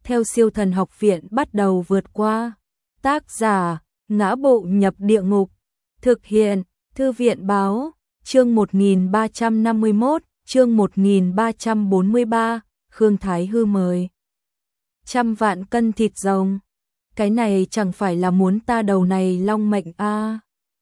theo Siêu Thần Học Viện bắt đầu vượt qua. Tác giả: Ngã Bộ Nhập Địa Ngục. Thực hiện: Thư viện báo. Chương 1351, chương 1343, Khương Thái Hư mời. 100 vạn cân thịt rồng. Cái này chẳng phải là muốn ta đầu này long mệnh a.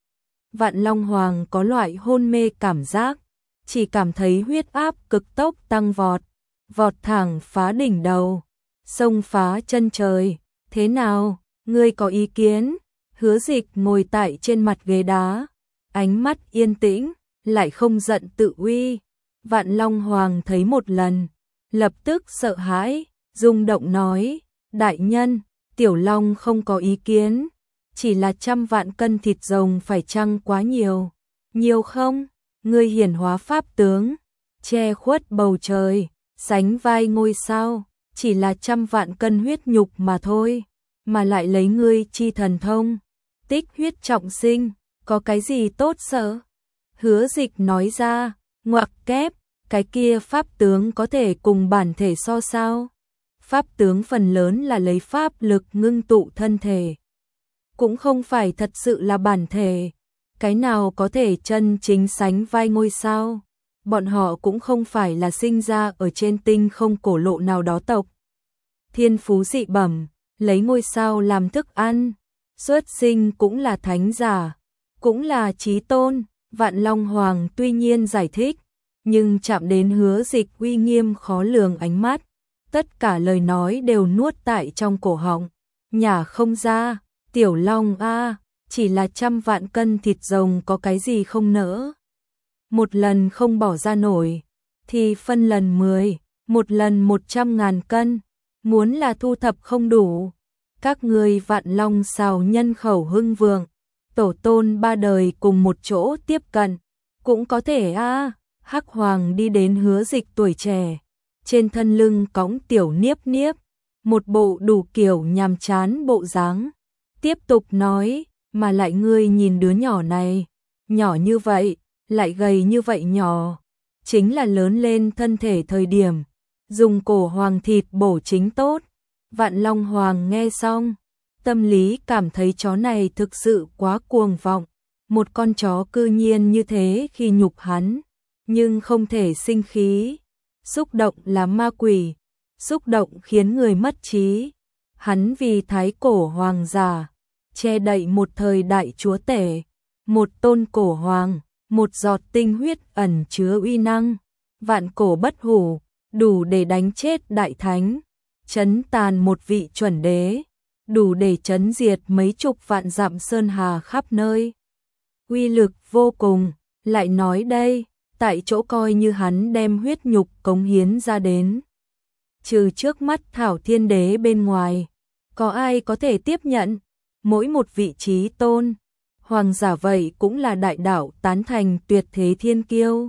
Vạn Long Hoàng có loại hôn mê cảm giác, chỉ cảm thấy huyết áp cực tốc tăng vọt, vọt thẳng phá đỉnh đầu, xông phá chân trời. Thế nào, ngươi có ý kiến? Hứa Dịch ngồi tại trên mặt ghế đá, ánh mắt yên tĩnh, lại không giận tự uy. Vạn Long Hoàng thấy một lần, lập tức sợ hãi, rung động nói: đại nhân, Tiểu Long không có ý kiến, chỉ là 100 vạn cân thịt rồng phải chăng quá nhiều? Nhiều không? Ngươi hiển hóa pháp tướng, che khuất bầu trời, sánh vai ngôi sao, chỉ là 100 vạn cân huyết nhục mà thôi, mà lại lấy ngươi chi thần thông, tích huyết trọng sinh, có cái gì tốt sợ? Hứa Dịch nói ra, ngoặc kép, cái kia pháp tướng có thể cùng bản thể so sao? Pháp tướng phần lớn là lấy pháp lực ngưng tụ thân thể, cũng không phải thật sự là bản thể. Cái nào có thể chân chính sánh vai ngôi sao? Bọn họ cũng không phải là sinh ra ở trên tinh không cổ lộ nào đó tộc. Thiên phú dị bẩm, lấy ngôi sao làm thức ăn, xuất sinh cũng là thánh giả, cũng là chí tôn. Vạn Long Hoàng tuy nhiên giải thích, nhưng chạm đến Hứa Dịch uy nghiêm khó lường ánh mắt, tất cả lời nói đều nuốt tại trong cổ họng, nhả không ra. Tiểu Long a, chỉ là 100 vạn cân thịt rồng có cái gì không nỡ? Một lần không bỏ ra nổi, thì phân lần 10, một lần 100.000 cân, muốn là thu thập không đủ. Các ngươi Vạn Long xào nhân khẩu hưng vượng, tổ tôn 3 đời cùng một chỗ tiếp cận, cũng có thể a. Hắc Hoàng đi đến Hứa Dịch tuổi trẻ, trên thân lưng cõng tiểu Niếp Niếp, một bộ đủ kiểu nhàm chán bộ dáng. Tiếp tục nói, mà lại ngươi nhìn đứa nhỏ này, nhỏ như vậy, lại gầy như vậy nhỏ, chính là lớn lên thân thể thời điểm, dùng cổ hoàng thịt bổ chính tốt. Vạn Long Hoàng nghe xong, tâm lý cảm thấy chó này thực sự quá cuồng vọng, một con chó cư nhiên như thế khi nhục hắn, nhưng không thể sinh khí. Xúc động là ma quỷ, xúc động khiến người mất trí. Hắn vì thái cổ hoàng giả, che đậy một thời đại chúa tể, một tôn cổ hoàng, một giọt tinh huyết ẩn chứa uy năng, vạn cổ bất hủ, đủ để đánh chết đại thánh, chấn tàn một vị chuẩn đế, đủ để chấn diệt mấy chục vạn dặm sơn hà khắp nơi. Uy lực vô cùng, lại nói đây, tại chỗ coi như hắn đem huyết nhục cống hiến ra đến. Trừ trước mắt Thảo Thiên Đế bên ngoài, có ai có thể tiếp nhận? Mỗi một vị trí tôn, hoàng giả vậy cũng là đại đạo tán thành tuyệt thế thiên kiêu.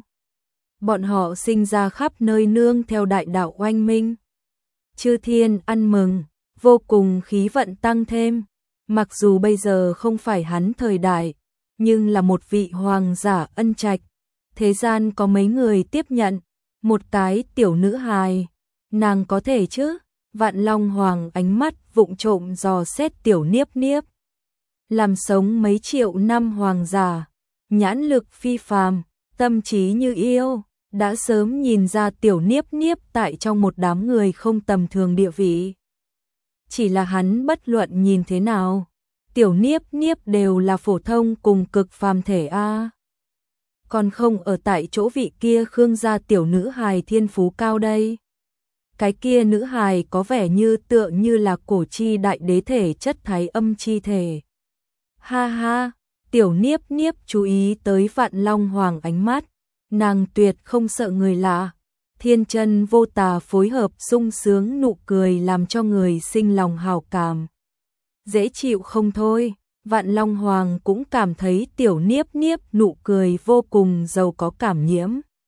Bọn họ sinh ra khắp nơi nương theo đại đạo oanh minh. Chư thiên ăn mừng, vô cùng khí vận tăng thêm. Mặc dù bây giờ không phải hắn thời đại, nhưng là một vị hoàng giả ân trạch. Thế gian có mấy người tiếp nhận, một cái tiểu nữ hài, nàng có thể chứ? Vạn Long Hoàng ánh mắt vụng trộm dò xét tiểu Niếp Niếp. Làm sống mấy triệu năm hoàng giả, nhãn lực phi phàm, tâm trí như yêu, đã sớm nhìn ra tiểu Niếp Niếp tại trong một đám người không tầm thường địa vị. Chỉ là hắn bất luận nhìn thế nào, tiểu Niếp Niếp đều là phổ thông cùng cực phàm thể a. Còn không ở tại chỗ vị kia Khương gia tiểu nữ hài thiên phú cao đây. Cái kia nữ hài có vẻ như tựa như là cổ chi đại đế thể chất thái âm chi thể. Ha ha, tiểu Niếp Niếp chú ý tới Vạn Long Hoàng ánh mắt, nàng tuyệt không sợ người lạ. Thiên chân vô tà phối hợp sung sướng nụ cười làm cho người sinh lòng hảo cảm. Dễ chịu không thôi, Vạn Long Hoàng cũng cảm thấy tiểu Niếp Niếp nụ cười vô cùng giàu có cảm nhiễm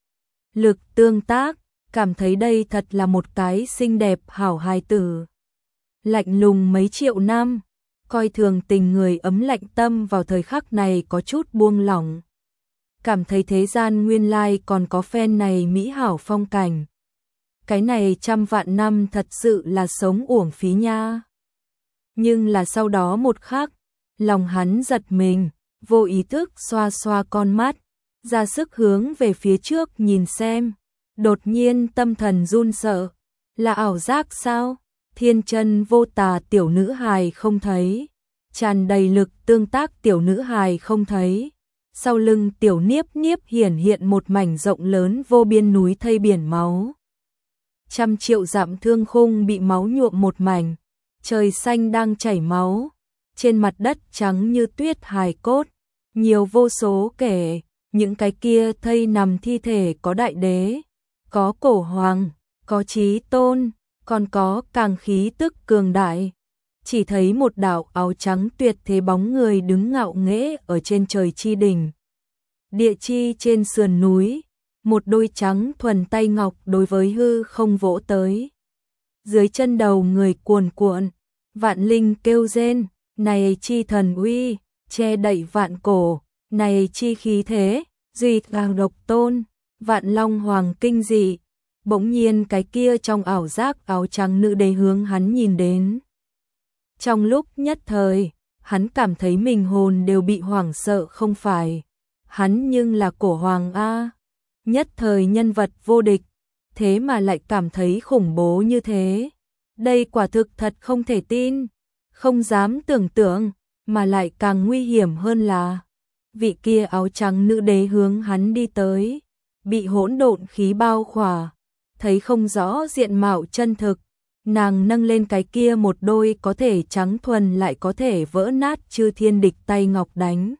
lực tương tác, cảm thấy đây thật là một cái xinh đẹp hảo hài tử. Lạnh lùng mấy triệu năm, coi thường tình người ấm lạnh tâm vào thời khắc này có chút buông lỏng. Cảm thấy thế gian nguyên lai còn có phen này mỹ hảo phong cảnh. cái này trăm vạn năm thật sự là sống uổng phí nha. Nhưng là sau đó một khắc, lòng hắn giật mình, vô ý thức xoa xoa con mắt, ra sức hướng về phía trước nhìn xem. Đột nhiên tâm thần run sợ, là ảo giác sao? Thiên chân vô tà tiểu nữ hài không thấy, tràn đầy lực tương tác tiểu nữ hài không thấy. Sau lưng tiểu Niếp Niếp hiển hiện một mảnh rộng lớn vô biên núi thây biển máu. Trăm triệu dặm thương khung bị máu nhuộm một mảnh, trời xanh đang chảy máu, trên mặt đất trắng như tuyết hài cốt, nhiều vô số kể, những cái kia thây nằm thi thể có đại đế, có cổ hoàng, có chí tôn, còn có càng khí tức cường đại. Chỉ thấy một đạo áo trắng tuyệt thế bóng người đứng ngạo nghễ ở trên trời chi đỉnh. Địa chi trên sườn núi, một đôi trắng thuần tay ngọc đối với hư không vỗ tới. Dưới chân đầu người cuồn cuộn, vạn linh kêu rên, này chi thần uy, che đậy vạn cổ, này chi khí thế, duy càng độc tôn, vạn long hoàng kinh dị. Bỗng nhiên cái kia trong ảo giác áo trắng nữ đế hướng hắn nhìn đến. Trong lúc nhất thời, hắn cảm thấy mình hồn đều bị hoảng sợ không phải. Hắn nhưng là cổ hoàng A. Nhất thời nhân vật vô địch, thế mà lại cảm thấy khủng bố như thế. Đây quả thực thật không thể tin, không dám tưởng tượng, mà lại càng nguy hiểm hơn là vị kia áo trắng nữ đế hướng hắn đi tới, bị hỗn độn khí bao khỏa, thấy không rõ diện mạo chân thực. Nàng nâng lên cái kia một đôi có thể trắng thuần lại có thể vỡ nát chư thiên địch tay ngọc đánh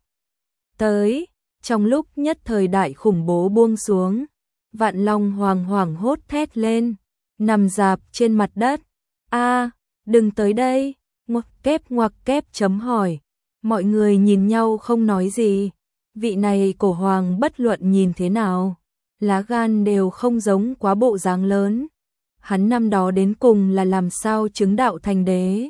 tới. Trong lúc nhất thời đại khủng bố buông xuống, vạn long hoàng hoảng hốt thét lên, nằm dạp trên mặt đất. A, đừng tới đây, ngoặc kép chấm hỏi. Mọi người nhìn nhau không nói gì. Vị này cổ hoàng bất luận nhìn thế nào, lá gan đều không giống quá bộ dáng lớn. Hắn năm đó đến cùng là làm sao chứng đạo thành đế.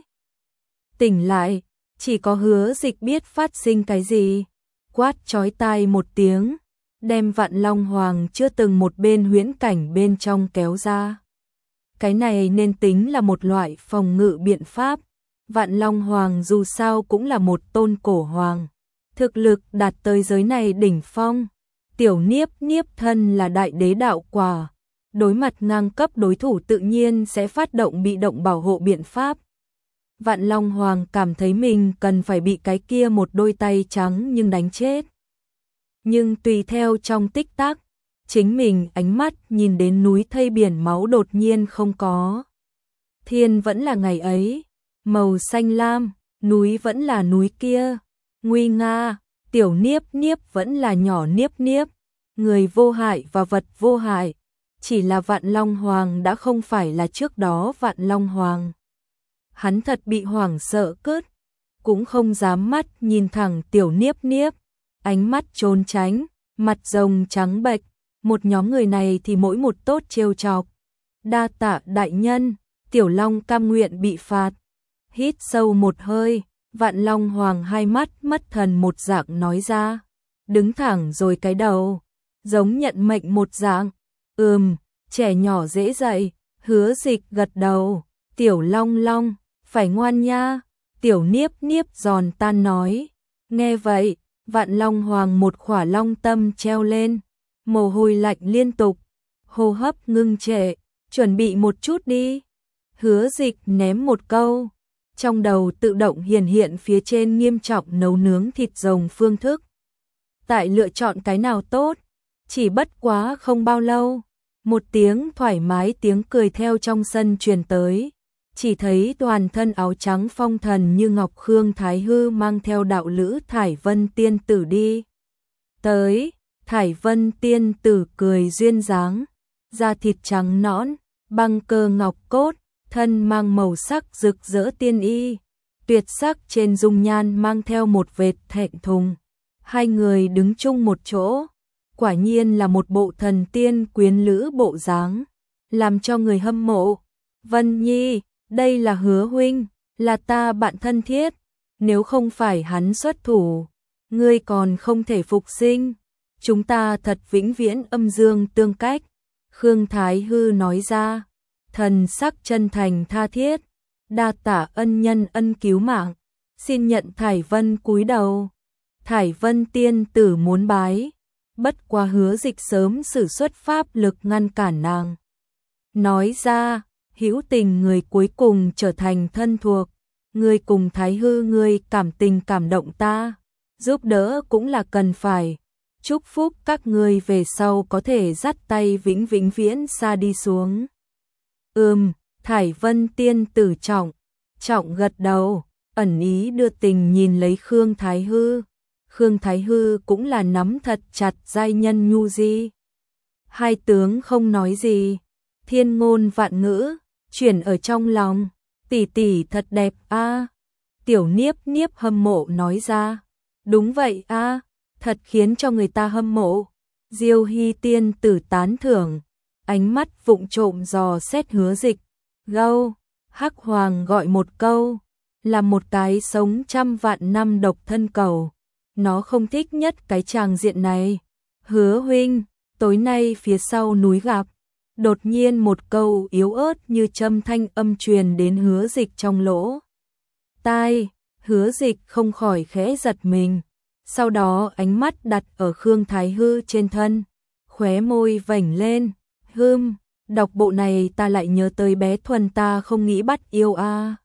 Tỉnh lại, chỉ có Hứa Dịch biết phát sinh cái gì. Quát chói tai một tiếng, đem vạn long hoàng chưa từng một bên huyễn cảnh bên trong kéo ra. Cái này nên tính là một loại phòng ngự biện pháp. Vạn long hoàng dù sao cũng là một tôn cổ hoàng, thực lực đạt tới giới này đỉnh phong. Tiểu Niếp Niếp thân là đại đế đạo quả, đối mặt ngang cấp đối thủ tự nhiên sẽ phát động bị động bảo hộ biện pháp. Vạn Long Hoàng cảm thấy mình cần phải bị cái kia một đôi tay trắng nhưng đánh chết. Nhưng tùy theo trong tích tắc, chính mình ánh mắt nhìn đến núi thây biển máu đột nhiên không có. Thiên vẫn là ngày ấy, màu xanh lam, núi vẫn là núi kia, nguy nga, tiểu Niếp Niếp vẫn là nhỏ Niếp Niếp, người vô hại và vật vô hại. Chỉ là Vạn Long Hoàng đã không phải là trước đó Vạn Long Hoàng. Hắn thật bị hoảng sợ cứt, cũng không dám mắt nhìn thẳng tiểu Niếp Niếp, ánh mắt trốn tránh, mặt rồng trắng bệch. Một nhóm người này thì mỗi một tốt trêu chọc. Đa tạ đại nhân, tiểu long cam nguyện bị phạt. Hít sâu một hơi, Vạn Long Hoàng hai mắt mất thần một dạng nói ra, đứng thẳng rồi cái đầu, giống nhận mệnh một dạng. Trẻ nhỏ dễ dạy. Hứa Dịch gật đầu, tiểu long long, phải ngoan nha. Tiểu Niếp Niếp giòn tan nói. Nghe vậy, Vạn Long Hoàng một khỏa long tâm treo lên, mồ hôi lạnh liên tục, hô hấp ngưng trệ, chuẩn bị một chút đi. Hứa Dịch ném một câu, trong đầu tự động hiển hiện phía trên nghiêm trọng nấu nướng thịt rồng phương thức. Tại lựa chọn cái nào tốt, chỉ bất quá không bao lâu, một tiếng thoải mái tiếng cười theo trong sân truyền tới. Chỉ thấy toàn thân áo trắng phong thần như ngọc Khương Thái Hư mang theo đạo lữ Thải Vân tiên tử đi tới. Thải Vân tiên tử cười duyên dáng, da thịt trắng nõn, băng cơ ngọc cốt, thân mang màu sắc rực rỡ tiên y, tuyệt sắc trên dung nhan mang theo một vệt thẹn thùng. Hai người đứng chung một chỗ, quả nhiên là một bộ thần tiên quyến lữ bộ dáng, làm cho người hâm mộ. Vân Nhi, đây là Hứa huynh, là ta bạn thân thiết, nếu không phải hắn xuất thủ, ngươi còn không thể phục sinh. Chúng ta thật vĩnh viễn âm dương tương cách, Khương Thái Hư nói ra, thần sắc chân thành tha thiết, đa tạ ân nhân ân cứu mạng, xin nhận Thải Vân cúi đầu. Thải Vân tiên tử muốn bái, bất quá Hứa Dịch sớm sử xuất pháp lực ngăn cản nàng. Nói ra, hữu tình người cuối cùng trở thành thân thuộc, người cùng Thái Hư người cảm tình cảm động ta, giúp đỡ cũng là cần phải. Chúc phúc các ngươi về sau có thể dắt tay vĩnh vĩnh viễn xa đi xuống. Thải Vân tiên tử trọng gật đầu, ẩn ý đưa tình nhìn lấy Khương Thái Hư. Khương Thái Hư cũng là nắm thật chặt giai nhân nhu di. Hai tướng không nói gì, thiên ngôn vạn ngữ, chuyển ở trong lòng, tỷ tỷ thật đẹp a. Tiểu Niếp Niếp hâm mộ nói ra, đúng vậy a, thật khiến cho người ta hâm mộ. Diêu Hy tiên tử tán thưởng, ánh mắt vụng trộm dò xét Hứa Dịch. Gâu, Hắc Hoàng gọi một câu, là một cái sống trăm vạn năm độc thân cầu. Nó không thích nhất cái tràng diện này. Hứa huynh, tối nay phía sau núi gặp. Đột nhiên một câu yếu ớt như châm thanh âm truyền đến Hứa Dịch trong lỗ tai. Hứa Dịch không khỏi khẽ giật mình. Sau đó ánh mắt đặt ở Khương Thái Hư trên thân, khóe môi vểnh lên. Đọc bộ này ta lại nhớ tới bé Thuần ta không nghĩ bắt yêu a.